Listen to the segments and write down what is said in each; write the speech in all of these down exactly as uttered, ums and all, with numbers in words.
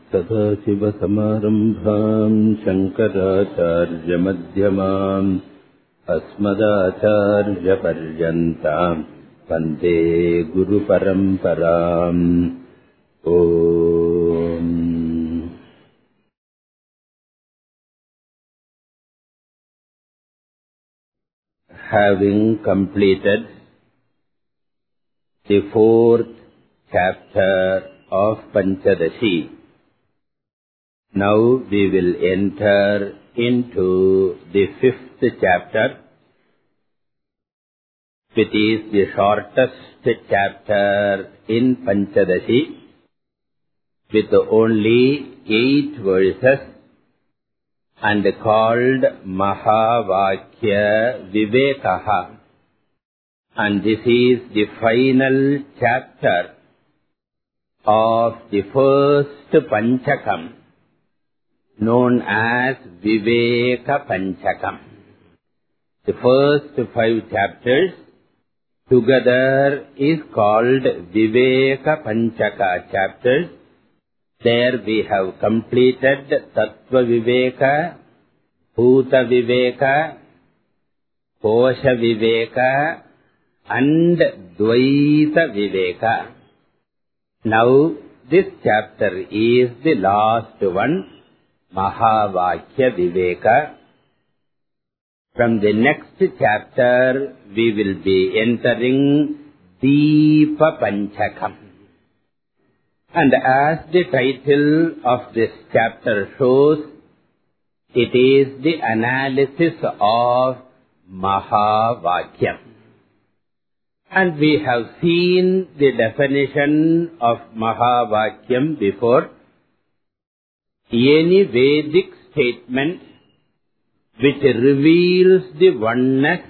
सदाशिवसमारम्भाम् शङ्कराचार्यमध्यमाम् अस्मदाचार्यपर्यन्ताम् वन्दे गुरुपरम्पराम्. ओम. Having completed the fourth chapter of Panchadashi, now we will enter into the fifth chapter, which is the shortest chapter in Panchadashi, with only eight verses, and called Mahavakya Vivekaha. And this is the final chapter of the first Panchakam, known as Viveka Panchakam. The first five chapters together is called Viveka Panchaka chapters. There we have completed Tattva Viveka, Bhuta Viveka, Kosha Viveka and Dvaita Viveka. Now this chapter is the last one, Mahavakya Viveka. From the next chapter we will be entering Deepa Panchakam. And as the title of this chapter shows, it is the analysis of Mahavakyam. And we have seen the definition of Mahavakyam before. Any Vedic statement which reveals the oneness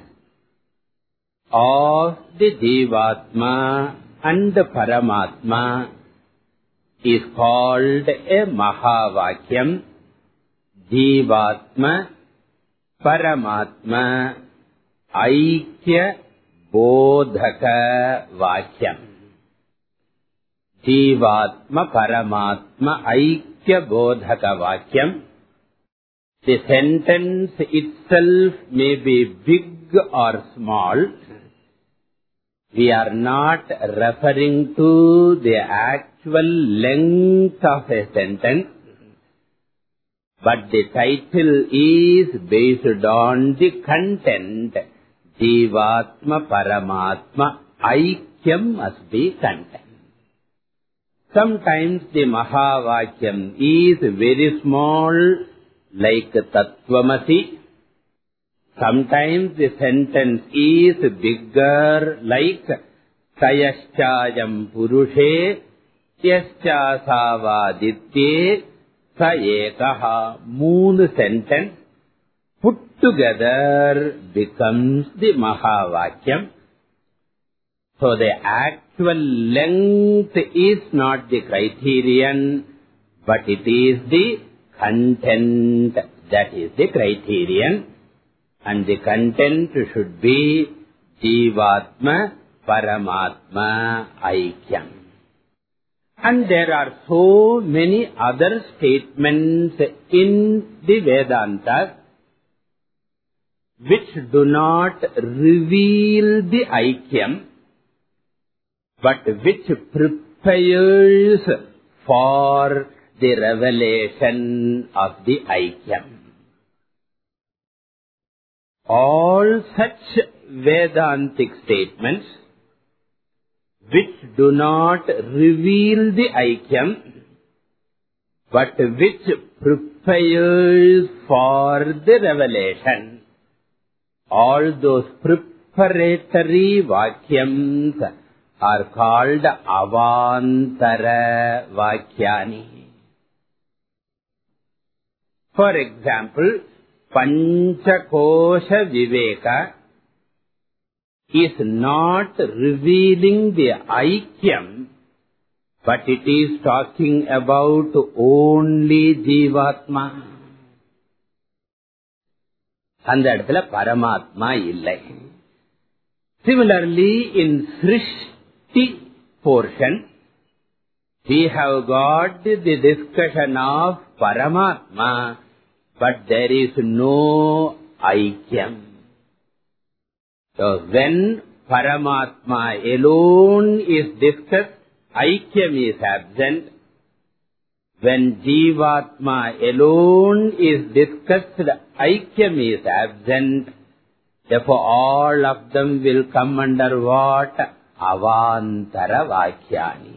of the Jivatma and the Paramatma is called a Mahavakyam. Jivatma, Paramatma, Aikya Bodhaka Vakyam. Jivatma, Paramatma, Aikya Bodhaka Vakyam. The sentence itself may be big or small. We are not referring to the actual length of a sentence, but the title is based on the content. Jivatma, Paramatma, Aikyam must be content. Sometimes the Mahavakyam is very small, like Tattvamasi. Sometimes the sentence is bigger, like Sayaschayam Purushe Yascha Savaditye Sa Ekaha. Moon sentence put together becomes the Mahavakyam. So the actual length is not the criterion, but it is the content that is the criterion. And the content should be Jivatma, Paramatma, Aikyam. And there are so many other statements in the Vedantas which do not reveal the Aikyam, but which prepares for the revelation of the Aikyam. All such Vedantic statements which do not reveal the Aikyam, but which prepares for the revelation, all those preparatory Vakyams are called Avantara Vakyani. For example, Panchakosha Viveka is not revealing the Aikyam, but it is talking about only Jivatma. And that is Paramatma illai. Similarly, in Srishti portion, We have got the discussion of Paramatma, but there is no Aikyam. So when Paramatma alone is discussed, Aikyam is absent. When Jivatma alone is discussed, Aikyam is absent. Therefore all of them will come under what? Avantara Vakyani.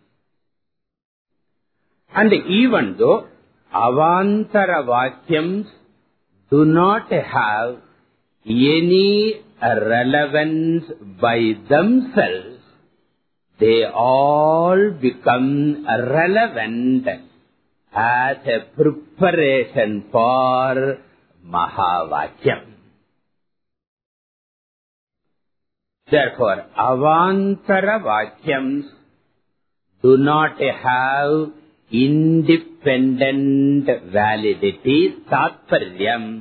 And even though Avantara Vakyams do not have any relevance by themselves, they all become relevant as a preparation for Mahavakyam. Therefore, Avantara Vakyams do not have independent validity, Tatparyam.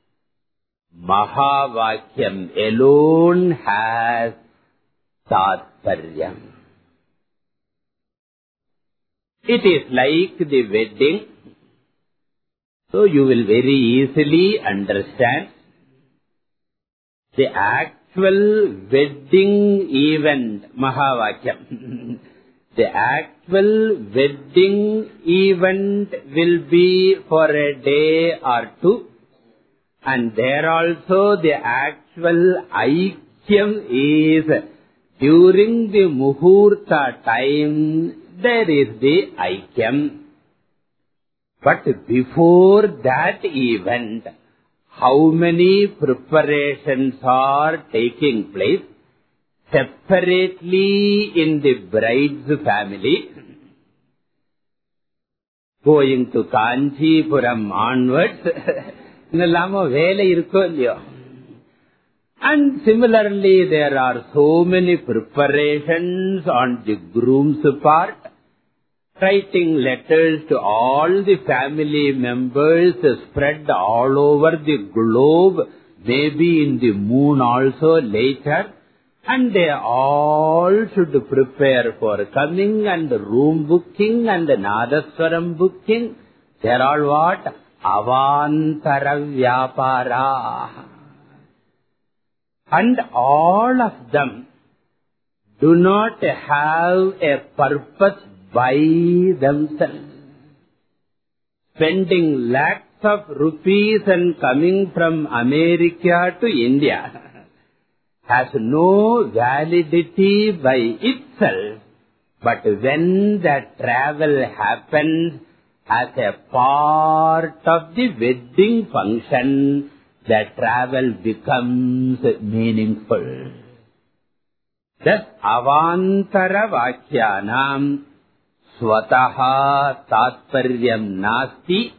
Mahavakyam alone has Tatparyam. It is like the wedding, so you will very easily understand the actual wedding event, Mahavakyam. The actual wedding event will be for a day or two, and there also the actual Aikyam is during the Muhurta time, there is the Aikyam. But before that event, how many preparations are taking place separately in the bride's family? Going to Kanchipuram onwards, and similarly there are so many preparations on the groom's part, writing letters to all the family members spread all over the globe, maybe in the moon also later, and they all should prepare for coming, and room booking and Nadaswaram booking. They are all what? Avantara Vyapara. And all of them do not have a purpose by themselves. Spending lakhs of rupees and coming from America to India has no validity by itself, but when that travel happens as a part of the wedding function, that travel becomes meaningful. Thus, Avantara Vakyānam Svataha Tatparyam Nasti,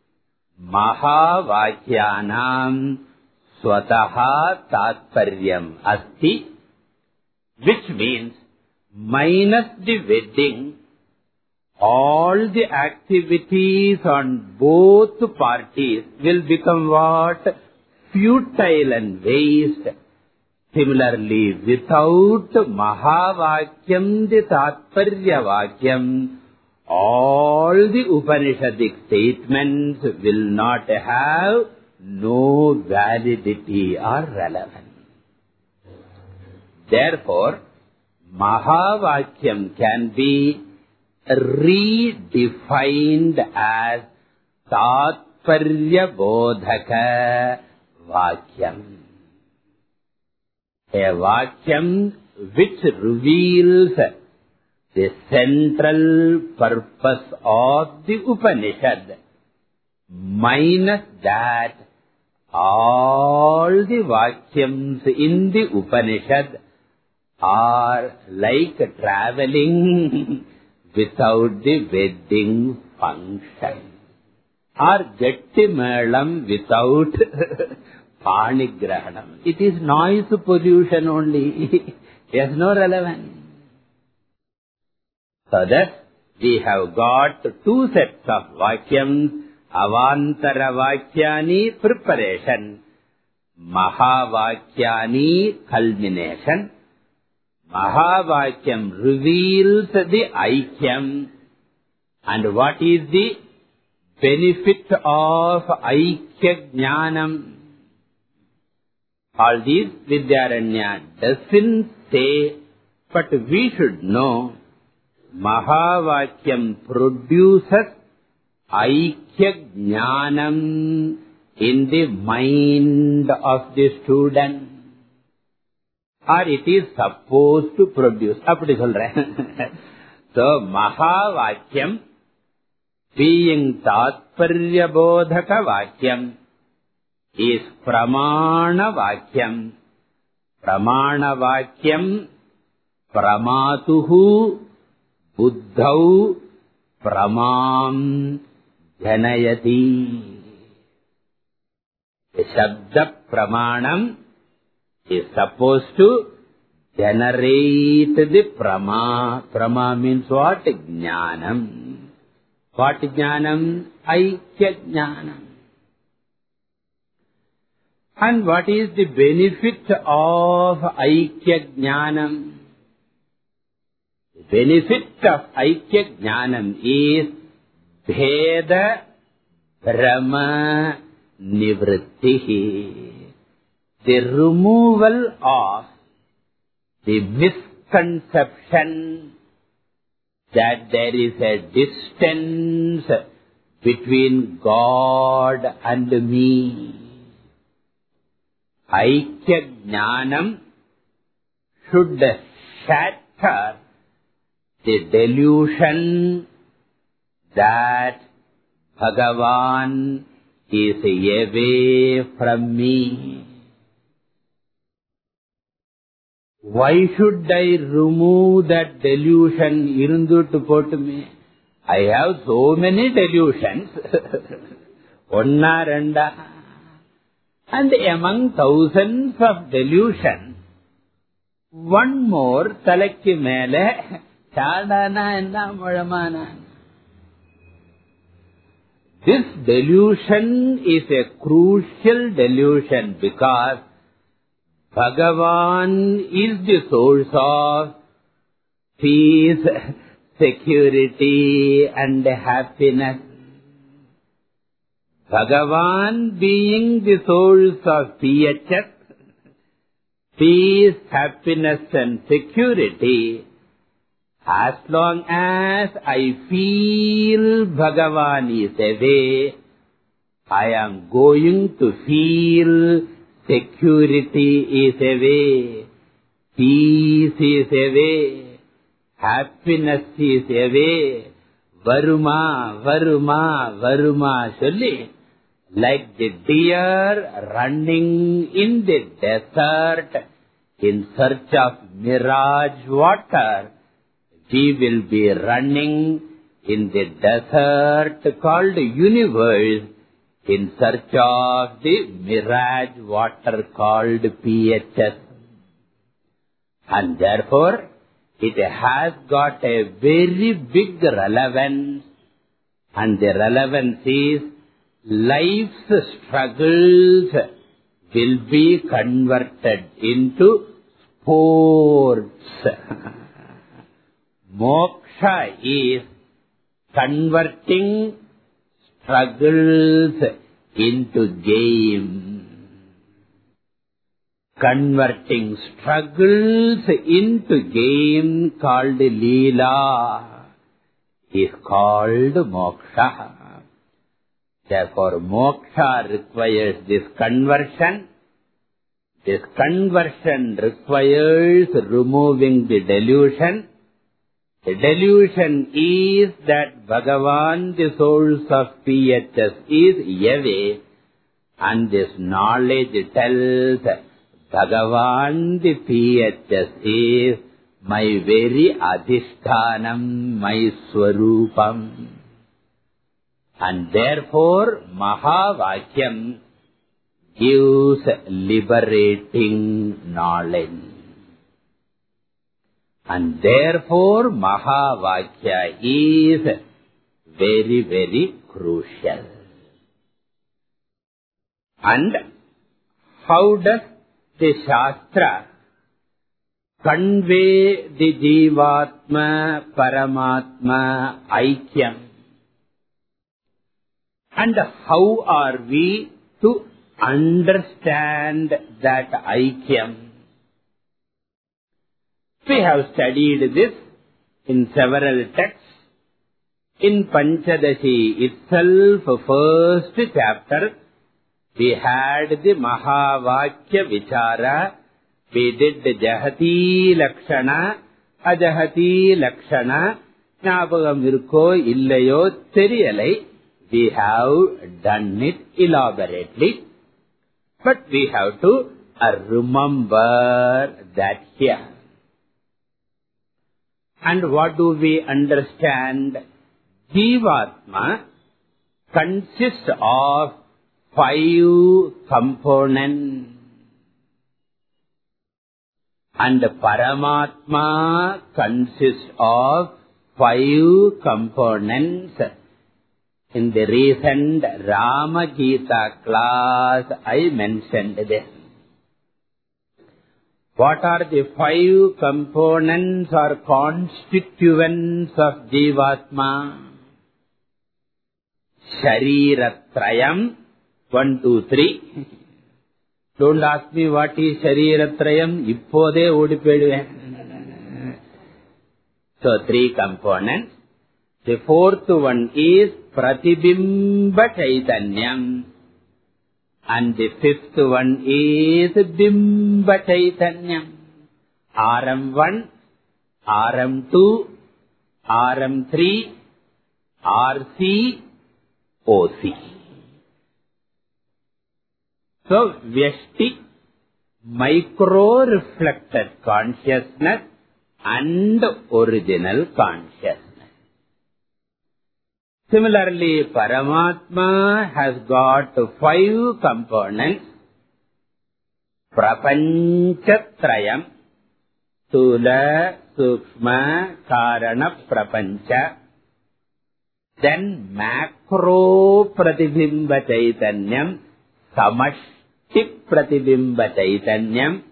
Mahavakyānam Svataha Tatparyam Asti, which means minus the wedding, all the activities on both parties will become what? Futile and waste. Similarly, without Mahavakyam, the Tatparya Vakyam, all the Upanishadic statements will not have no validity or relevance. Therefore, Mahavakyam can be redefined as Tatparya Bodhaka Vakyam. A Vakyam which reveals the central purpose of the Upanishad. Minus that, all the Vakyams in the Upanishad are like traveling without the wedding function, or Gettimelam without Panigrahanam. It is noise pollution only. It has no relevance. So thus, we have got two sets of Vakyams, Avantara Vakyani, preparation, Mahavakyani, culmination. Mahavakyam reveals the Aikyam. And what is the benefit of Aikya Jnanam? All these Vidyaranya doesn't say, but we should know Mahavakyam produces Aikya Jnanam in the mind of the student. Or it is supposed to produce. Appadi solren. So, Mahavakyam being Tatparya Bodhaka Vakyam is Pramana Vakyam. Pramana Vakyam Pramatuhu Buddhau Pramam Janayati. The Shabda Pramanam is supposed to generate the Prama. Prama means what? Jnanam. What Jnanam? Aikya Jnanam. And what is the benefit of Aikya Jnanam? The benefit of Aikya Jnanam is Bheda Brahma Nivrittihi. The removal of the misconception that there is a distance between God and me. Aikya Jnanam should shatter the delusion that Bhagavan is away from me. Why should I remove that delusion? Irunduttu pottume. I have so many delusions. Onna randa. And among thousands of delusions, one more talakki mele chadana enna mulamana. This delusion is a crucial delusion because Bhagavan is the source of peace, security and happiness. Bhagavan being the source of P H S, peace, happiness and security, as long as I feel Bhagavan is away, I am going to feel security is away, peace is away, happiness is away, varuma, varuma, varuma, solli, like the deer running in the desert in search of mirage water, we will be running in the desert called universe in search of the mirage water called P H S. And therefore, it has got a very big relevance, and the relevance is life's struggles will be converted into sports. Moksha is converting struggles into game. Converting struggles into game called Leela is called moksha. Therefore, moksha requires this conversion. This conversion requires removing the delusion. The delusion is that Bhagavan, the source of P H S, is away, and this knowledge tells Bhagavan, the P H S, is my very adhishthanam, my swarupam. And therefore, Mahavakyam gives liberating knowledge. And therefore, Mahavakya is very, very crucial. And how does the Shastra convey the Jivatma Paramatma Aikyam. And how are we to understand that Aikyam? We have studied this in several texts. In Panchadashi itself, first chapter, we had the Mahavakya Vichara. We did Jahati Lakshana, Ajahati Lakshana, Nyabagam Virko Illayo Theriyalai. We have done it elaborately. But we have to uh, remember that here. And what do we understand? Jivatma consists of five components. And Paramatma consists of five components. In the recent Rama Gita class, I mentioned this. What are the five components or constituents of Jivatma? Shariratrayam, one, two, three. Don't ask me what is Shariratrayam, ippode odipeduven. So, three components. The fourth one is Pratibimba Chaitanyam. And the fifth one is Bimba Chaitanyam. R M one, R M two, R M three, R C, O C. So, Vyashti, micro-reflected consciousness and original consciousness. Similarly, Paramatma has got five components. Prapanchatrayam, Sthula, Sukshma, Karana, Prapancha. Then macro Pratibimba Chaitanyam, Samashti Pratibimba Chaitanyam.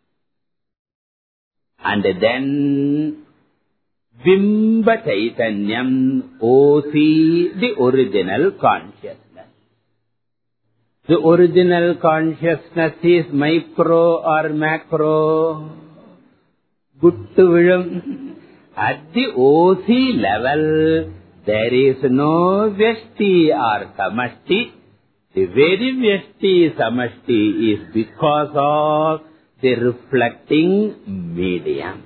And then Bimba Chaitanyam, O C, the original consciousness. The original consciousness is micro or macro? Good to vision. At the O C level, there is no Vyashti or Samashti. The very Vyashti Samashti is because of the reflecting medium.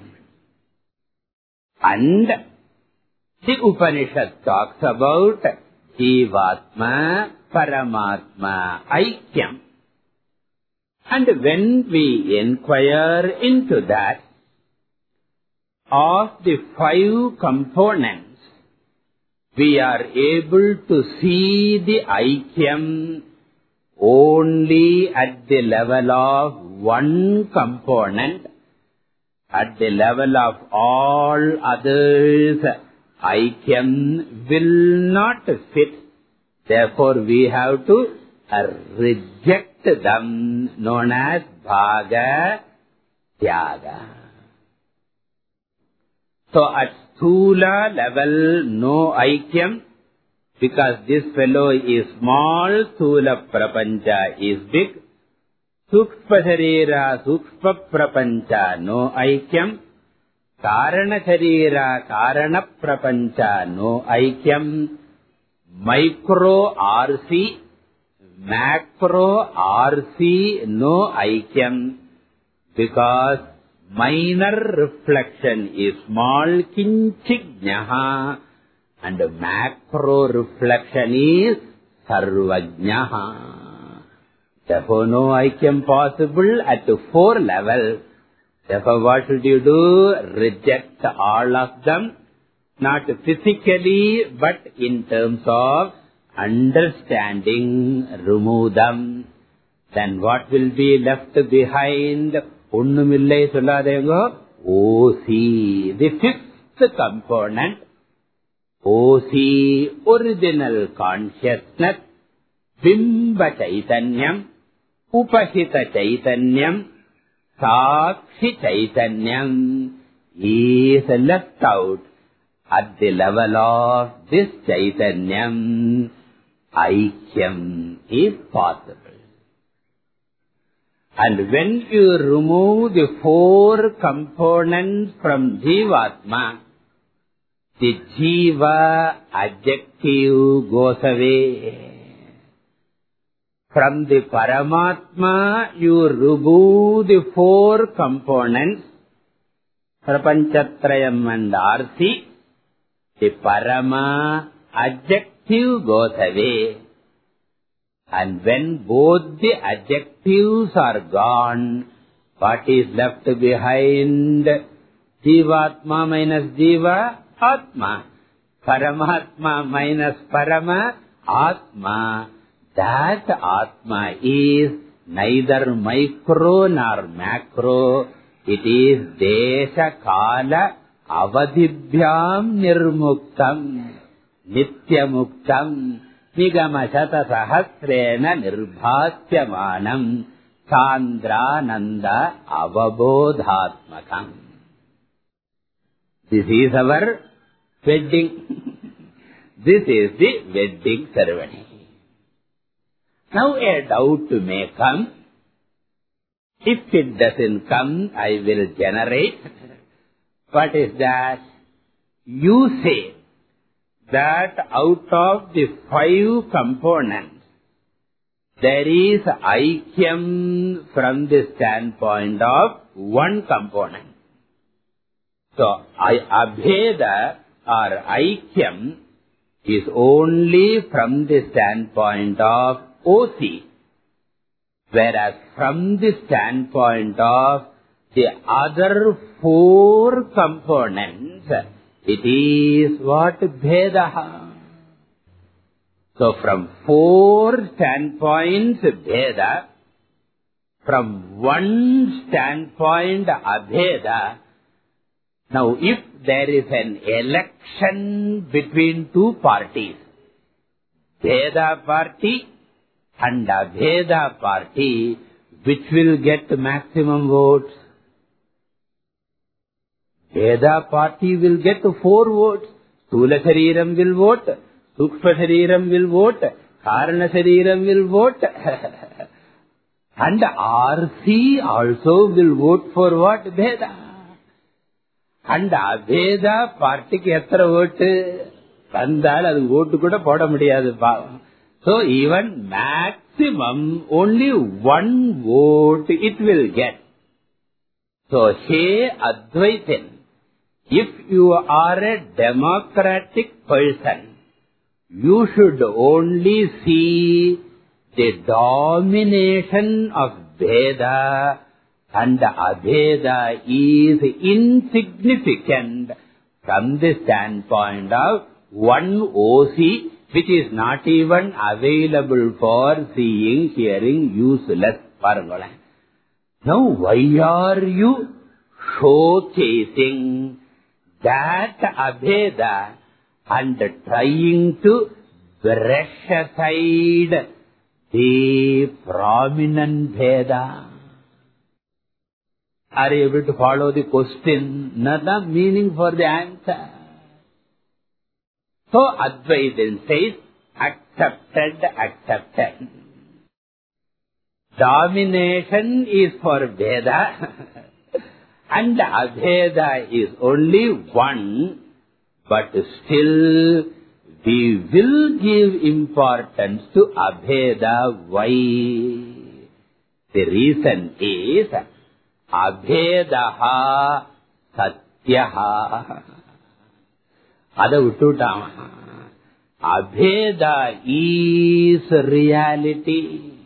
And the Upanishad talks about Jivatma, Paramatma, Aikyam. And when we inquire into that, of the five components, we are able to see the Aikyam only at the level of one component. At the level of all others, Aikyam will not fit. Therefore, we have to uh, reject them, known as Bhaga Tyaga. So, at Sthula level, no Aikyam, because this fellow is small, Sthula Prapancha is big. Sukshma Sharira, Sukshma Prapancha, no Aikyam. Karana Sharira, Karana Prapancha, no Aikyam. Micro R C, macro R C, no Aikyam. Because minor reflection is small, Kinchignaha, and macro reflection is Sarvajnaha. Therefore, no Aikyam possible at the four level. Therefore, what should you do? Reject all of them. Not physically, but in terms of understanding, remove them. Then what will be left behind? Unnumillai solladengo. O C, the fifth component. O C, original consciousness. Bimba Chaitanyam. Upahita Chaitanyam, Sakshi Chaitanyam is left out. At the level of this Chaitanyam, Aikyam is possible. And when you remove the four components from Jivatma, the Jiva adjective goes away. From the Paramatma, you remove the four components, Prapanchatrayam and Arsi. The Parama adjective goes away. And when both the adjectives are gone, what is left behind? Jivatma minus Jiva, Atma. Paramatma minus Parama, Atma. That Atma is neither micro nor macro. It is Desha Kala Avadibhyam Nirmuktam Nityamuktam Nigama Shata Sahasrena Nirbhasyamanam Chandrananda Avabodhatmakam. This is our wedding. This is the wedding ceremony. Now a doubt may come. If it doesn't come, I will generate. What is that? You say that out of the five components, there is Aikyam from the standpoint of one component. So, Abheda or Aikyam is only from the standpoint of O C, whereas from the standpoint of the other four components, it is what? Bhedaha. So from four standpoints, Bheda. From one standpoint, Abheda. Now if there is an election between two parties, Bheda party and Abheda party, which will get maximum votes? Bheda party will get four votes. Stula Shariram will vote, Sukshma Shariram will vote, Karana Shariram will vote. And R C also will vote for what? Bheda. And Abheda party ki etra vote? Vandal adu vote kuda poda mudiyadu. So even maximum only one vote it will get. So hey Advaitin, if you are a democratic person, you should only see the domination of Bheda, and Abheda is insignificant from the standpoint of one O C, which is not even available for seeing, hearing, useless. Now why are you showcasing that Abheda and trying to brush aside the prominent Bheda? Are you able to follow the question? Not the meaning for the answer. So Advaitin says, accepted, accepted. Domination is for Bheda and Abheda is only one, but still we will give importance to Abheda. Why? The reason is Abhedaha Satyaha. Ada vittutama. Abheda is reality.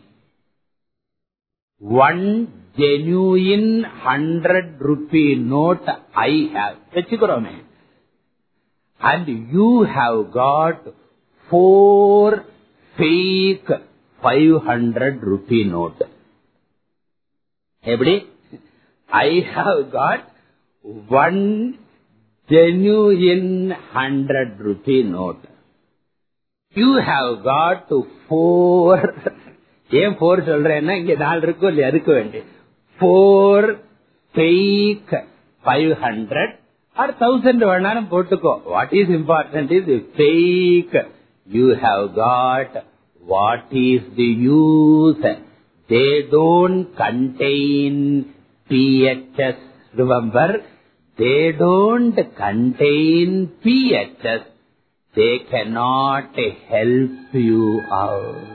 One genuine hundred rupee note I have. Vechikurome. And you have got four fake five hundred rupee note. Everybody? I have got one genuine hundred rupee note. You have got four. ஏன் போர் சொல்றேன்னா இங்க நாலு இருக்கும் இல்லையா, அதுக்கு வேண்டி four fake five hundred or thousand vanaram pottuko. What is important is the fake you have got. What is the use? They don't contain P H S. Remember, they don't contain P H S. They cannot help you out.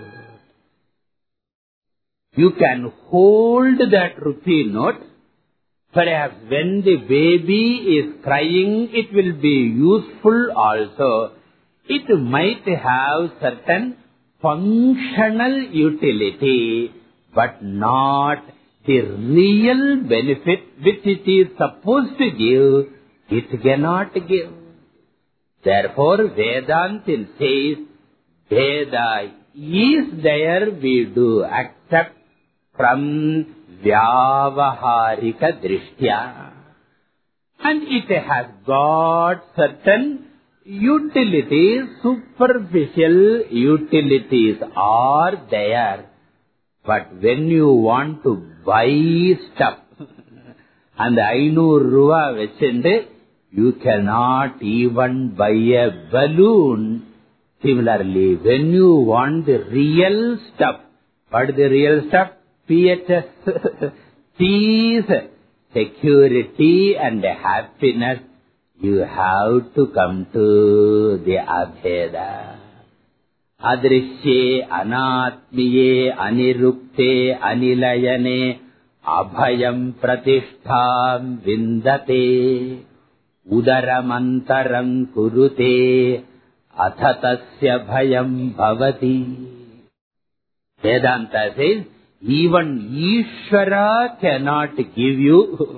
You can hold that rupee note. Perhaps when the baby is crying, it will be useful also. It might have certain functional utility, but not the real benefit which it is supposed to give, it cannot give. Therefore, Vedanta says, Veda is there, we do accept from Vyavaharika Drishtya. And it has got certain utilities, superficial utilities are there. But when you want to buy stuff, and ஐநூறு ரூபாய் வச்சுண்டு, you cannot even buy a balloon. Similarly, when you want the real stuff, what is the real stuff? P H S, peace, security and happiness, you have to come to the Abheda. Adrishye, anatmiye, anirukte, anilayane, abhayam pratishtham vindate, udaramantaram kurute, athatasya bhayam bhavati. Vedanta says, even Ishvara cannot give you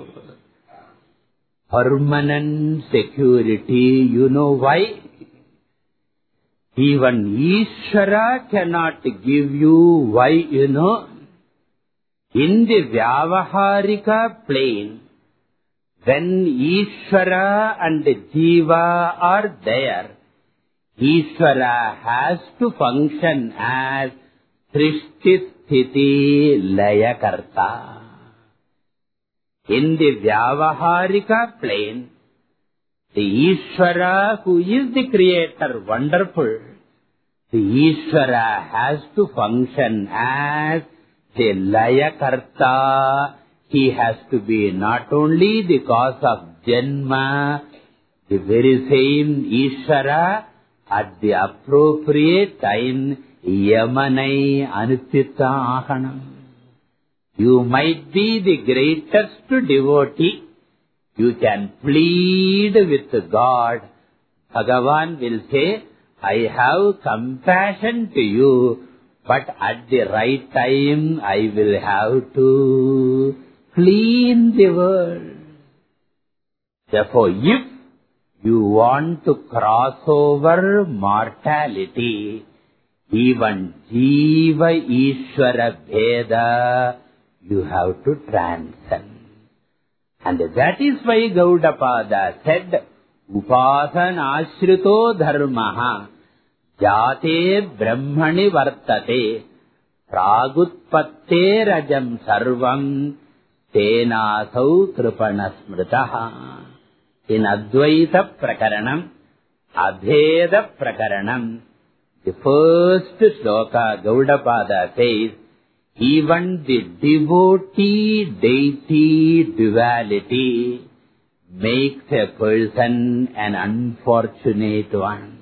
permanent security. You know why? Even Ishvara cannot give you why, you know. In the Vyavaharika plane, when Ishvara and Jiva are there, Ishvara has to function as Srishti Sthiti Laya Karta. In the Vyavaharika plane, the Ishvara who is the creator, wonderful, the Ishvara has to function as the Laya Karta. He has to be not only the cause of Janma, the very same Ishvara, at the appropriate time, Yamanai Anupita Ahanam. You might be the greatest devotee. You can plead with God. Bhagavan will say, I have compassion to you, but at the right time I will have to clean the world. Therefore, if you want to cross over mortality, even Jiva Ishvara Bheda, you have to transcend. And that is why Gaudapada said, Upasana Ashrito Dharmaha Jate Brahmani Vartate Pragutpatte Rajam Sarvam Tenasau Kripanasmritaha. In Advaita Prakaranam, Abheda Prakaranam, the first sloka Gaudapada says, even the devotee-deity duality makes a person an unfortunate one.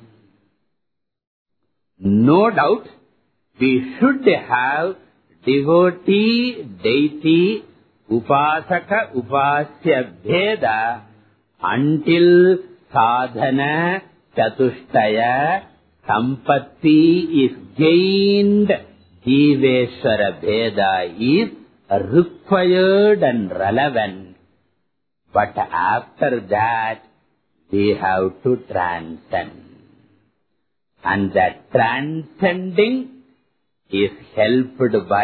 No doubt, we should have devotee-deity upasaka upasya bheda until sadhana chatushtaya sampatti is gained. Jiveshwara Bheda is required and relevant. But after that, we have to transcend. And that transcending is helped by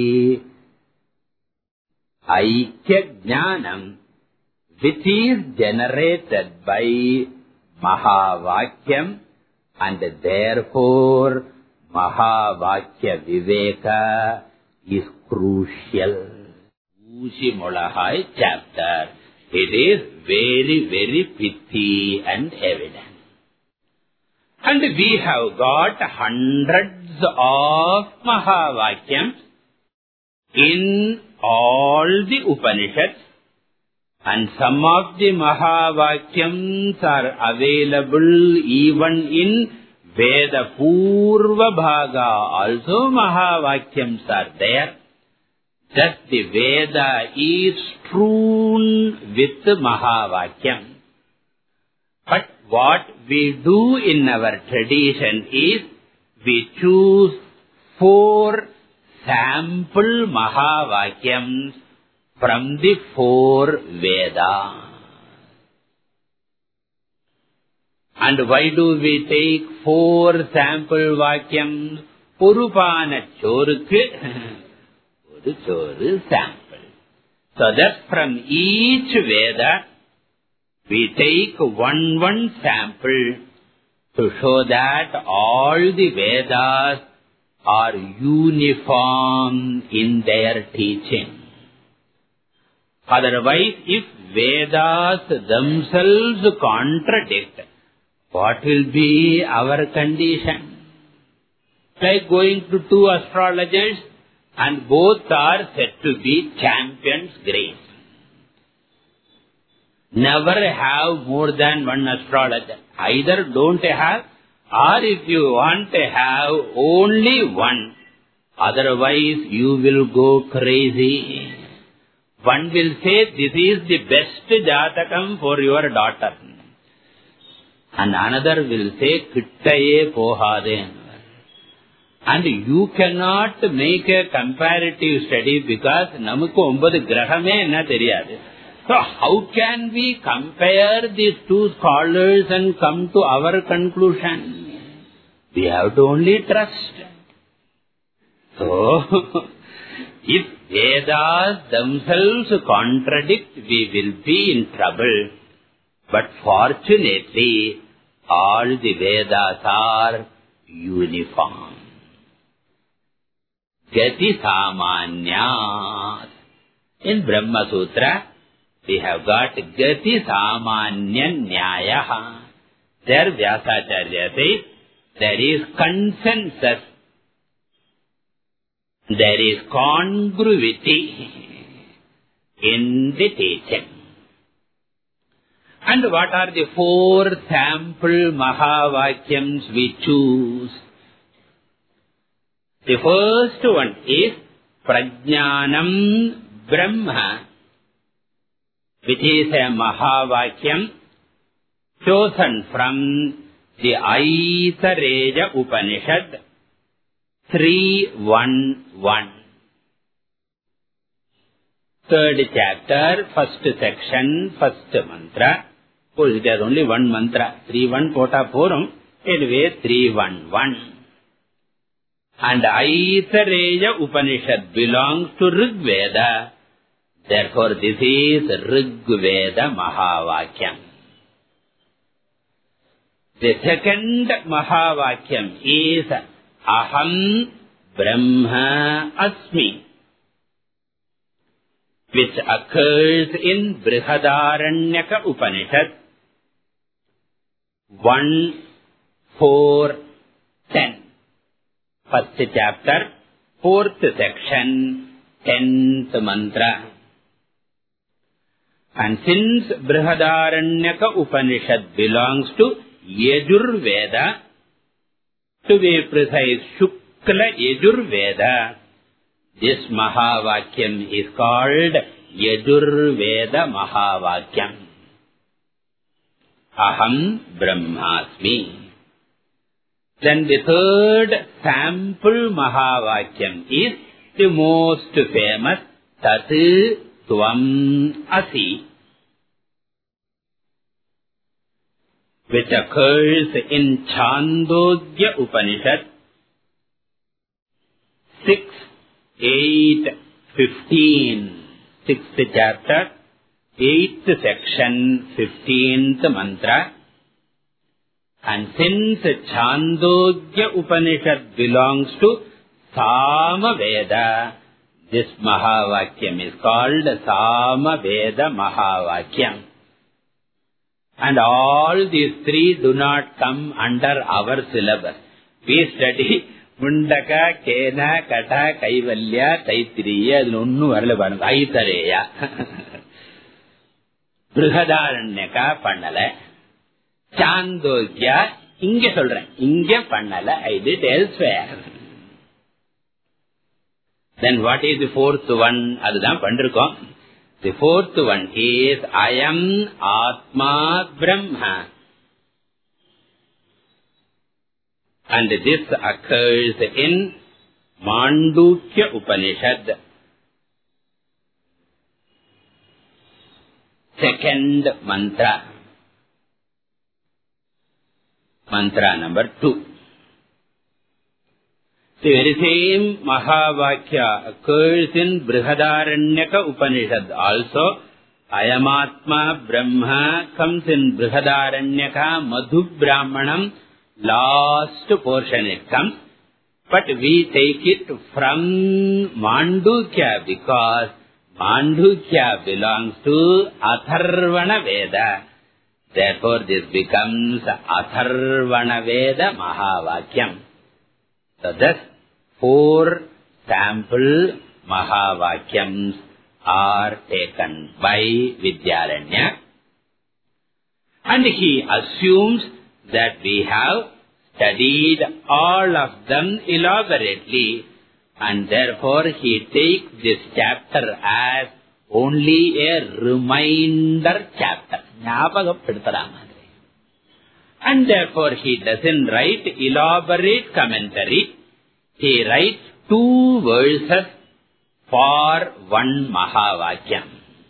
Aikya Jnanam, which is generated by Mahavakyam, and therefore Mahavakya Viveka is crucial. Ushi Molahai chapter. It is very, very pithy and evident. And we have got hundreds of Mahavakyams in all the Upanishads, and some of the Mahavakyams are available even in Veda Purva Bhaga. Also Mahavakyams are there. Thus the Veda is strewn with Mahavakyam. But what we do in our tradition is we choose four sample Mahavakyams from the four Vedas. And why do we take four sample Vakyams? Purupana Chorukku, Oru Choru sample. So that from each Veda, we take one one sample to show that all the Vedas are uniform in their teaching. Otherwise, if Vedas themselves contradict, what will be our condition? Like going to two astrologers and both are said to be champions great. Never have more than one astrologer. Either don't have, or if you want to have only one, otherwise you will go crazy. One will say, this is the best Jatakam for your daughter. And another will say, Kittaye Pohade. And you cannot make a comparative study because Namukku Ombadu Grahame na theriyadu. So how can we compare these two scholars and come to our conclusion? We have to only trust. So, if Vedas themselves contradict, we will be in trouble. But fortunately, all the Vedas are uniform. Gati Samanyat. In Brahma Sutra, we have got Gati Samanya Nyayaha. There Vyasacharya says, there is consensus, there is congruity in the teaching. And what are the four sample Mahavakyams we choose? The first one is Prajnanam Brahma, which is a Mahavakyam chosen from the Aitareya Upanishad three one one. Third chapter, first section, first mantra. Of course, there is only one mantra. three one Pota Puram. Anyway, three one one. And Aitareya Upanishad belongs to Rig Veda. Therefore, this is Rig Veda Mahavakyam. The second Mahavakyam is Aham Brahma Asmi, which occurs in Brihadaranyaka Upanishad one four ten. First chapter, fourth section, tenth mantra. And since Brihadaranyaka Upanishad belongs to Yajur Veda, to be precise, Shukla Yajur Veda, this Mahavakyam is called Yajur Veda Mahavakyam. Aham Brahmasmi. Then the third sample Mahavakyam is the most famous Tat Tvam Asi, which occurs in Chandogya Upanishad six, eight, fifteen. Sixth chapter, eighth section, fifteenth mantra. And since Chandogya Upanishad belongs to Sama Veda, This Mahavakyam is called Samaveda Mahavakyam. And all these three do not come under our syllabus. We study Mundaka, Kena, Kata, Kaivalya, Taittiriya, Nunnu, Varlavan, Aitareya. Brihadaranyaka, Pannala. Chandogya, Inge Solran. Inge Pannala, I did elsewhere. Then what is the fourth one? Adudam Pandrukom. The fourth one is I am Atma Brahma. And this occurs in Mandukya Upanishad. Second mantra. Mantra number two. The very same Mahavakya occurs in Brihadaranyaka Upanishad also. Ayamatma Brahma comes in Brihadaranyaka Madhu Brahmanam. Last portion it comes. But we take it from Mandukya because Mandukya belongs to Atharvana Veda. Therefore this becomes Atharvana Veda Mahavakyam. So thus four sample Mahavakyams are taken by Vidyaranya. And he assumes that we have studied all of them elaborately, and therefore he takes this chapter as only a reminder chapter. And therefore he doesn't write elaborate commentary. He writes two verses for one Mahavakyam.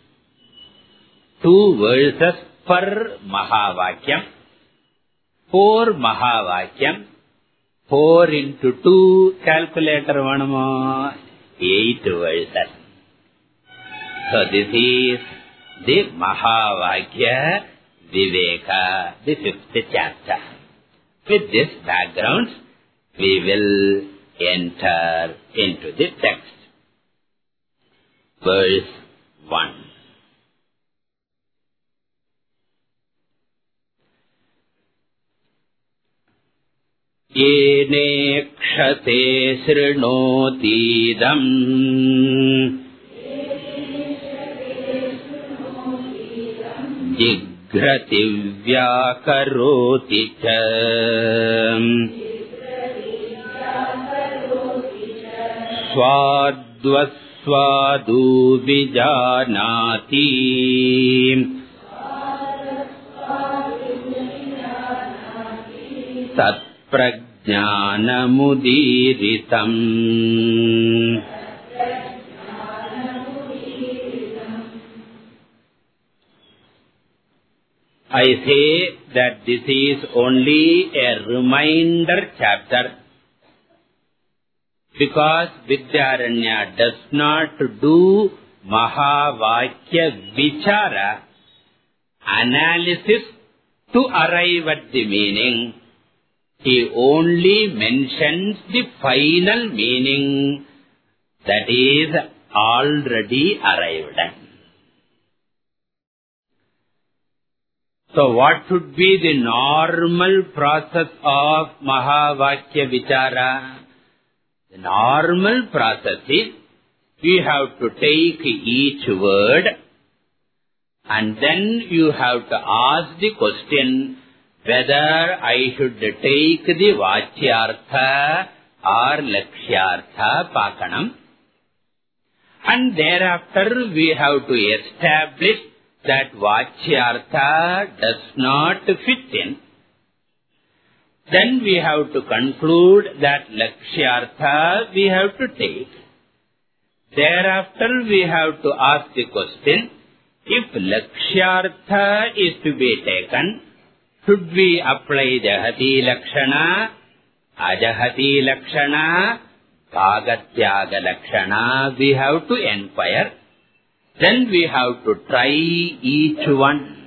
Two verses per Mahavakyam. Four Mahavakyam. Four into two, calculator vanamo, eight verses. So this is the Mahavakya Viveka, the fifth chapter. With this background, we will enter into the text. Verse one. Yene kshate srinotidam jigrati vyakaroti cha swadvasvadu vijanati tat Prajnanamudiritam. I say that this is only a reminder chapter because Vidyaranya does not do Mahavakya Vichara, analysis to arrive at the meaning. He only mentions the final meaning that is already arrived at. So what should be the normal process of Mahavakya Vichara? The normal process is you have to take each word and then you have to ask the question whether I should take the Vachyartha or Lakshyartha Pakanam. And thereafter we have to establish that Vachyartha does not fit in. Then we have to conclude that Lakshyartha we have to take. Thereafter we have to ask the question, if Lakshyartha is to be taken, should we apply Jahati Lakshana, Ajahati Lakshana, Bhagatyaga Lakshana? We have to inquire. Then we have to try each one.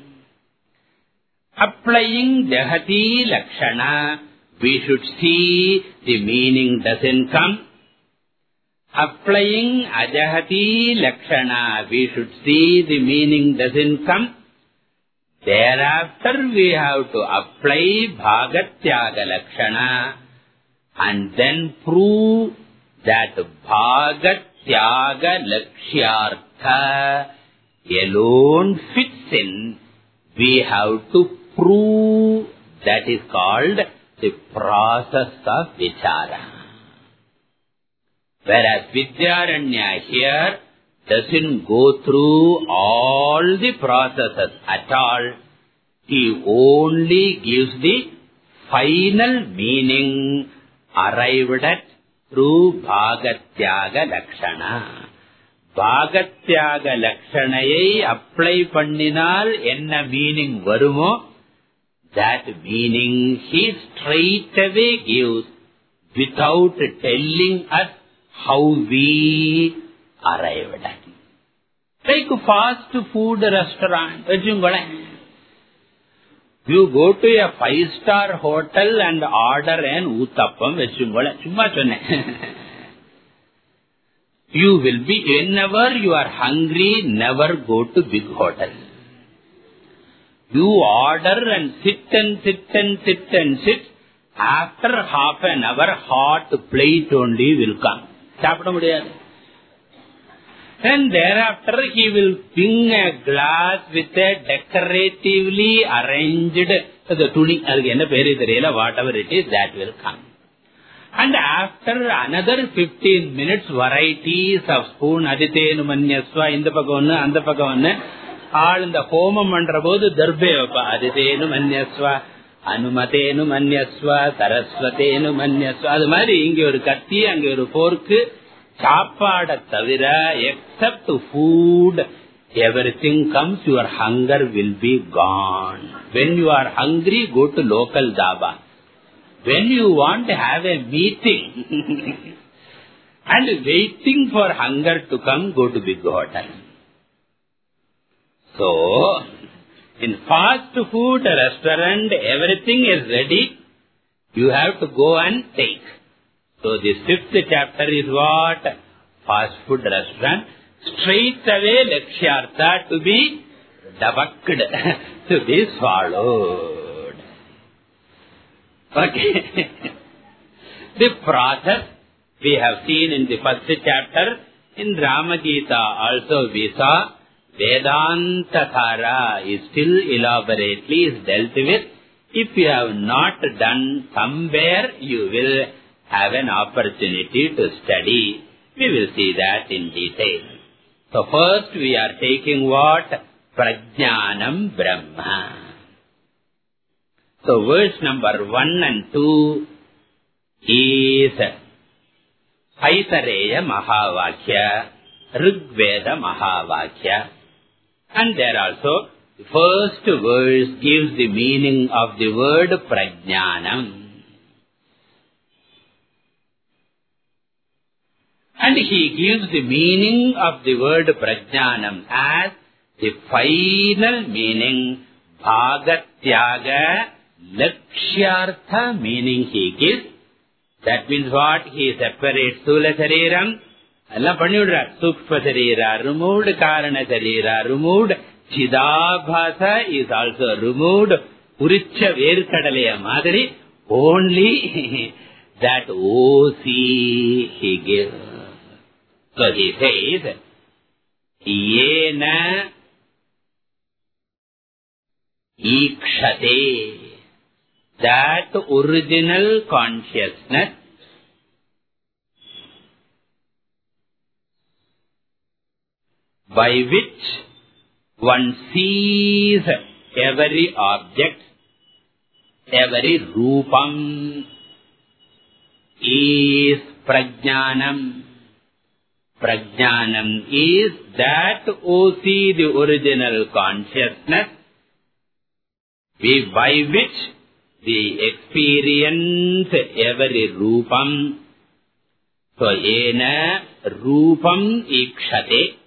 Applying Jahati Lakshana, we should see the meaning doesn't come. applying ajahati lakshana, we should see the meaning doesn't come. Thereafter we have to apply bhagatyaga lakshana and then prove that bhagatyaga lakshyartha alone fits in. We have to prove. That is called the process of vichara. Whereas Vidyaranya here doesn't go through all the processes at all. He only gives the final meaning arrived at through Bhagatyaga Lakshana. Bhagatyaga Lakshanayai apply panninal enna meaning varumo, that meaning he straight away gives without telling us how we arrived at it. Like a fast food restaurant. You go to a five-star hotel and order an uttappam. You will be, whenever you are hungry, never go to big hotel. You order and sit and sit and sit and sit. After half an hour, hot plate only will come. And thereafter he will bring a glass with a decoratively arranged the tuni, whatever it is, that will come. And after another fifteen minutes, varieties of spoon, aditenu manyasva, indapakavana, andapakavana, all in the home mandrabodu darbevapa, aditenu manyasva, anumatenu manyasva, sarasvatenu manyasva. Adu mari inge oru katti, ange oru fork, சாப்பாட தவிர except food, everything comes, your hunger will be gone. When you are hungry, go to local dhaba. When you want to have a meeting and waiting for hunger to come, go to big hotel. So, in fast food restaurant, everything is ready. You have to go and take. So the fifth chapter is what? Fast food restaurant. Straight away lakshyartha, to be dabaked, to be swallowed. Okay. The process we have seen in the first chapter. In Rama Gita also we saw Vedanta Thara is still elaborately is dealt with. If you have not done, somewhere you will have an opportunity to study. We will see that in detail. So first we are taking what? Prajnanam Brahma. So verse number one and two is Aitareya Mahavakya, Rigveda Mahavakya. And there also, the first verse gives the meaning of the word Prajnanam. And he gives the meaning of the word Prajnanam as the final meaning, Bhagatyaga Lakshyartha meaning he gives. That means what? He separates Sthula Shariram, Allah Pannudra, Sukshma Sharira removed, Karana Sharira removed, Chidabhasa is also removed, Puricha Verkadaleya Madari, only that O C he gives. So he says, Yena Ikshate, that original consciousness by which one sees every object, every rupam, is Prajnanam. Prajnanam is that O C, the original consciousness, by which we experience every rupam. So, ena rupam ikshate.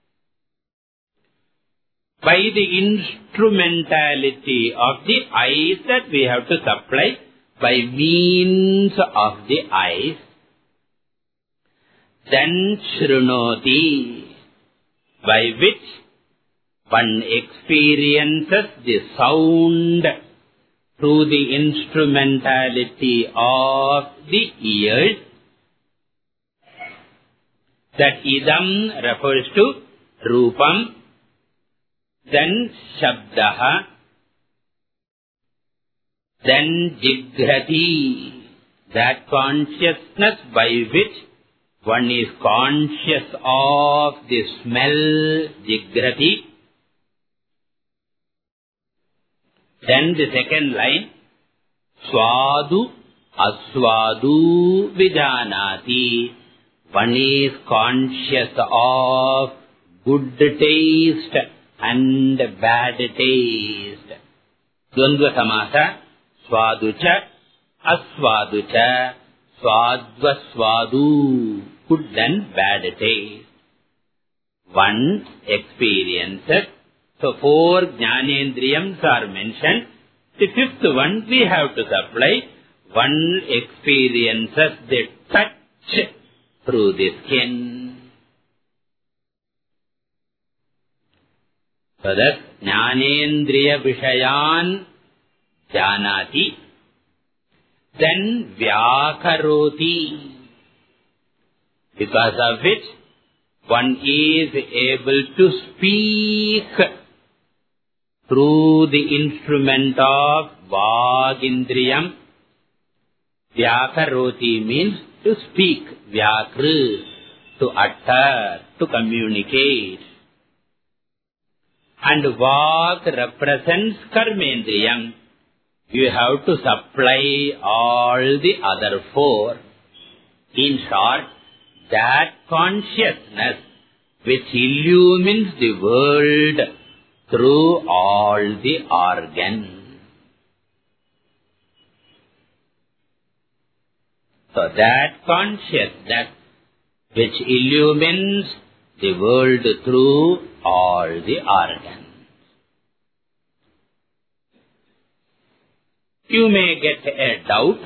By the instrumentality of the eyes that we have to supply, by means of the eyes, then shrunoti, by which one experiences the sound through the instrumentality of the ears. That idam refers to rupam, then shabdaha, then jigrati, that consciousness by which one is conscious of the smell, jigrati. Then the second line, swadu aswadu vijanati, one is conscious of good taste and bad taste. Dvandva samasa, swaducha, aswaducha, swadva swadu, good and bad taste. One experiences. So four jnanendriyams are mentioned. The fifth one we have to supply. One experiences the touch through the skin. So thus jnanendriya vishayan janati. Then vyakaroti, because of which one is able to speak through the instrument of vagindriyam. Vyakaroti means to speak, vyakru, to utter, to communicate. And vak represents karmendriyam. You have to supply all the other four. In short, that consciousness which illumines the world through all the organs. So that consciousness which illumines the world through all the organs. You may get a doubt.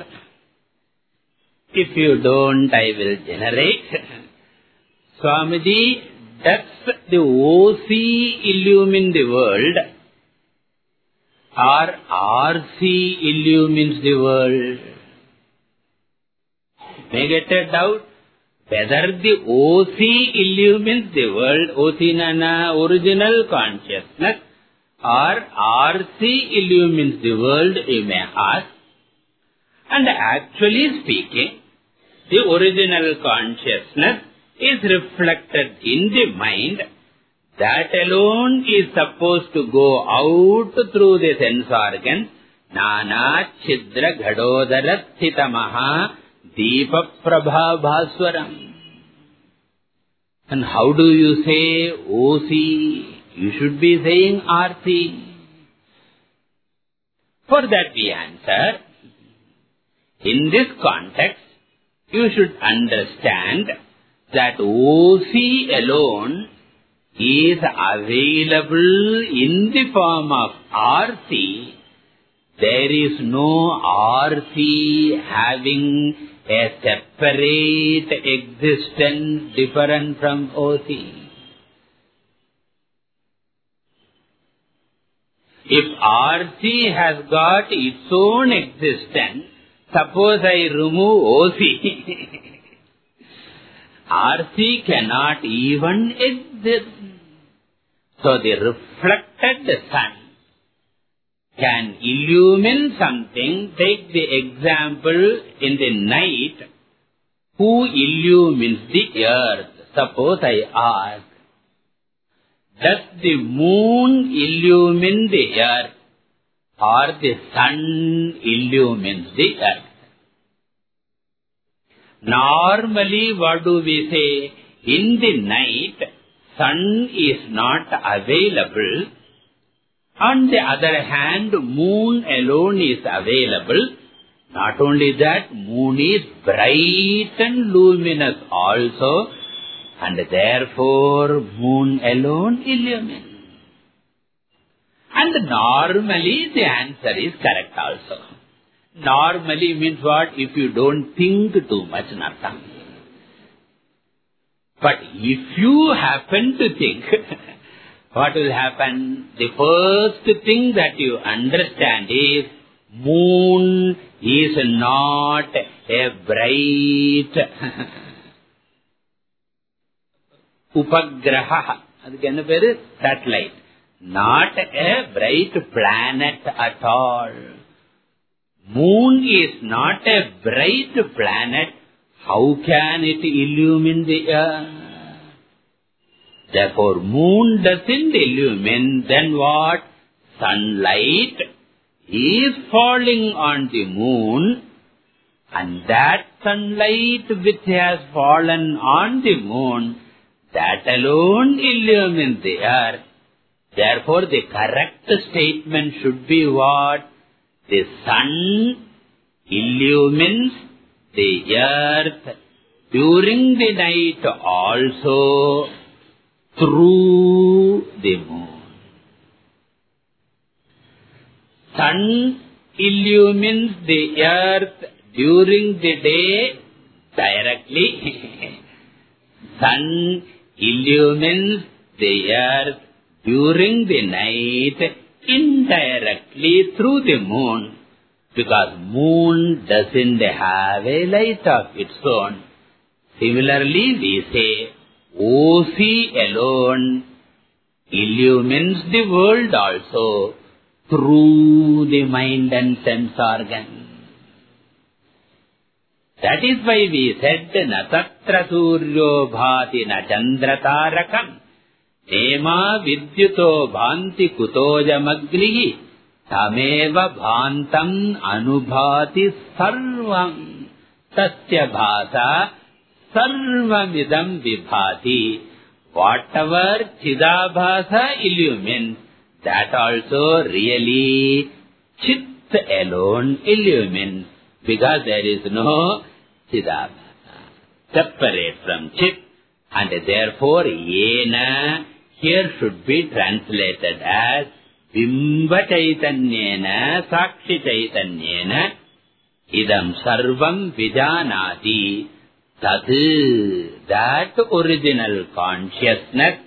If you don't, I will generate. Swamiji, does the O C illumine the world or R C illumines the world? May get a doubt whether the O C illumines the world, O C nana, original consciousness, or R C illumines the world, you may ask. And actually speaking, the original consciousness is reflected in the mind. That alone is supposed to go out through the sense organs. Nana chidra ghadodara sthitamaha deepa prabha bhaswaram. And how do you say O C? You should be saying R C. For that we answer, in this context, you should understand that O C alone is available in the form of R C. There is no R C having a separate existence different from O C. If R C has got its own existence, suppose I remove O C, R C cannot even exist. So the reflected sun can illumine something. Take the example in the night, who illumines the earth? Suppose I ask, does the moon illumine the earth or the sun illumines the earth? Normally, what do we say? In the night, sun is not available. On the other hand, moon alone is available. Not only that, moon is bright and luminous also, and therefore moon alone illumines. And normally the answer is correct also. Normally means what? If you don't think too much, nothing. But if you happen to think, what will happen? The first thing that you understand is, moon is not a bright upagraha. Adukku enna peru? Satellite. Not a bright planet at all. Moon is not a bright planet. How can it illumine the earth? Therefore, moon doesn't illumine. Then what? Sunlight is falling on the moon, and that sunlight which has fallen on the moon, that alone illumines the earth. Therefore, the correct statement should be what? The sun illumines the earth during the night also through the moon. Sun illumines the earth during the day directly. Sun illumines the earth during the night indirectly through the moon, because moon doesn't have a light of its own. Similarly, we say O C alone illumines the world also through the mind and sense organ. That is why we said, na tatra suryo bhati na chandra tarakam nema vidyuto bhanti kutojamagnihi tameva bhantam anubhati sarvam tasya bhasa sarvamidam vibhati. Whatever chidabhasa illumines, that also really chit alone illumines, because there is no chidabhasa separate from chit, and therefore yena here should be translated as bimba chaitanyena sakshi chaitanyena idam sarvam vijanati. Tat, that original consciousness,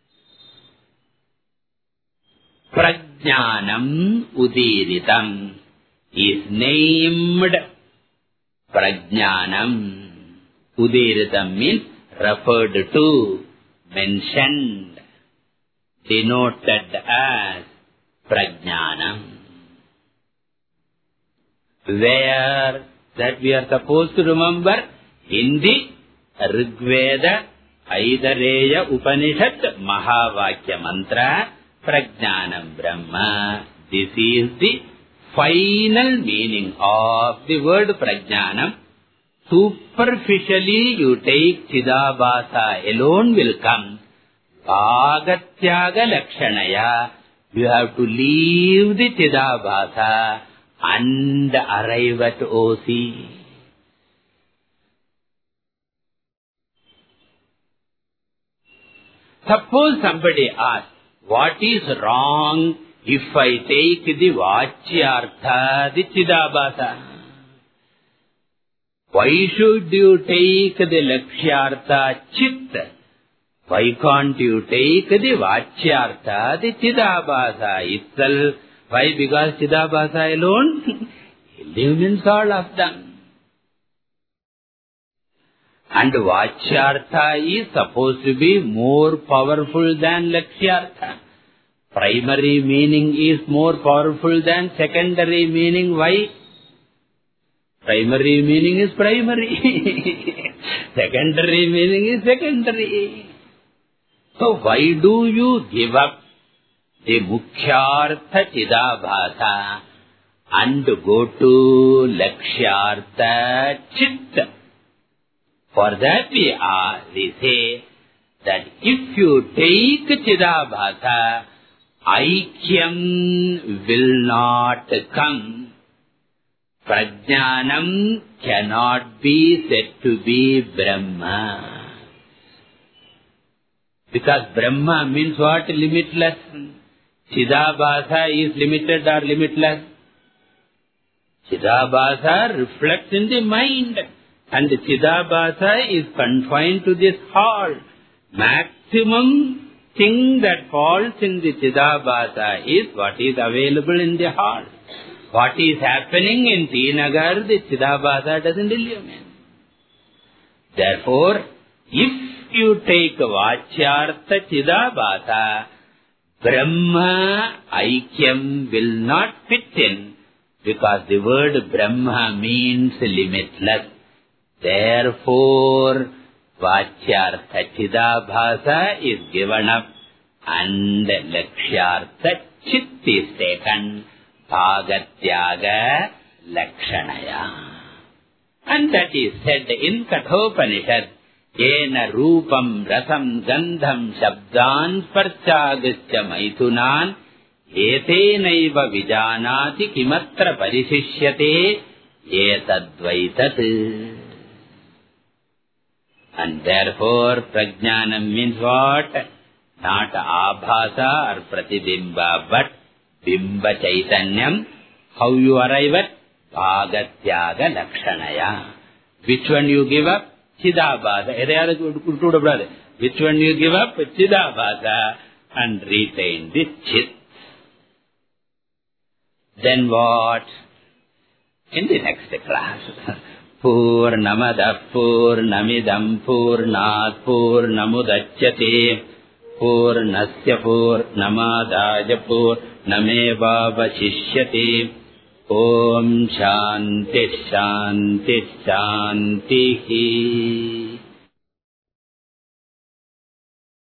prajnanam udiritam, is named prajnanam. Udiritam means referred to, mentioned, denoted as prajnanam. Where that we are supposed to remember? In the Rigveda Aidareya Upanishad Mahavakya Mantra, Prajnanam Brahma. This is the final meaning of the word Prajnanam. Superficially you take Chidabhasa alone will come. Bhagatyaga Lakshanaya. You have to leave the Chidabhasa and arrive at O C. Suppose somebody asks, what is wrong if I take the Vachyartha, the Chidabhasa? Why should you take the Lakshyartha, Chit? Why can't you take the Vachyartha, the Chidabhasa itself? Why? Because Chidabhasa alone illumines all of them. And Vachyartha is supposed to be more powerful than Lakshyartha. Primary meaning is more powerful than secondary meaning. Why? Primary meaning is primary. Secondary meaning is secondary. So why do you give up the Mukhyartha Chidabhasa and go to Lakshyartha Chit? For that we are, we say that if you take Chidabhasa, Aikyam will not come. Prajnanam cannot be said to be Brahma. Because Brahma means what? Limitless. Chidabhasa is limited or limitless? Chidabhasa reflects in the mind. And the Chidabhasa is confined to this hall. Maximum thing that falls in the Chidabhasa is what is available in the hall. What is happening in Tinagar, the Chidabhasa doesn't illumine. Therefore, if you take Vachyartha Chidabhasa, Brahma Aikyam will not fit in, because the word Brahma means limitless. Therefore, Vachyartha Chidabhasa is given up and Lakshyartha Chit is taken, Bhagatyaga Lakshanaya. And that is said in Kathopanishad, Yena Rupam Rasam Gandham Shabdan Sparchagascha Maithunan Etenaiva Vijanati Kimatra Parishishyate Etadvaitat. And therefore, Prajnanam means what? Not Abhasa or Pratibimba, but Bimba Chaitanyam. How you arrive at? Bhagatyaga Lakshanaya. Which one you give up? Chidabhasa. Which one you give up? Chidabhasa. And retain the Chit. Then what? In the next class. Purnamada Purnamidam Purnat Purnamudachyate Purnasya Purnamadaya Purnameva Vashishyate. Om Shanti Shanti Shanti.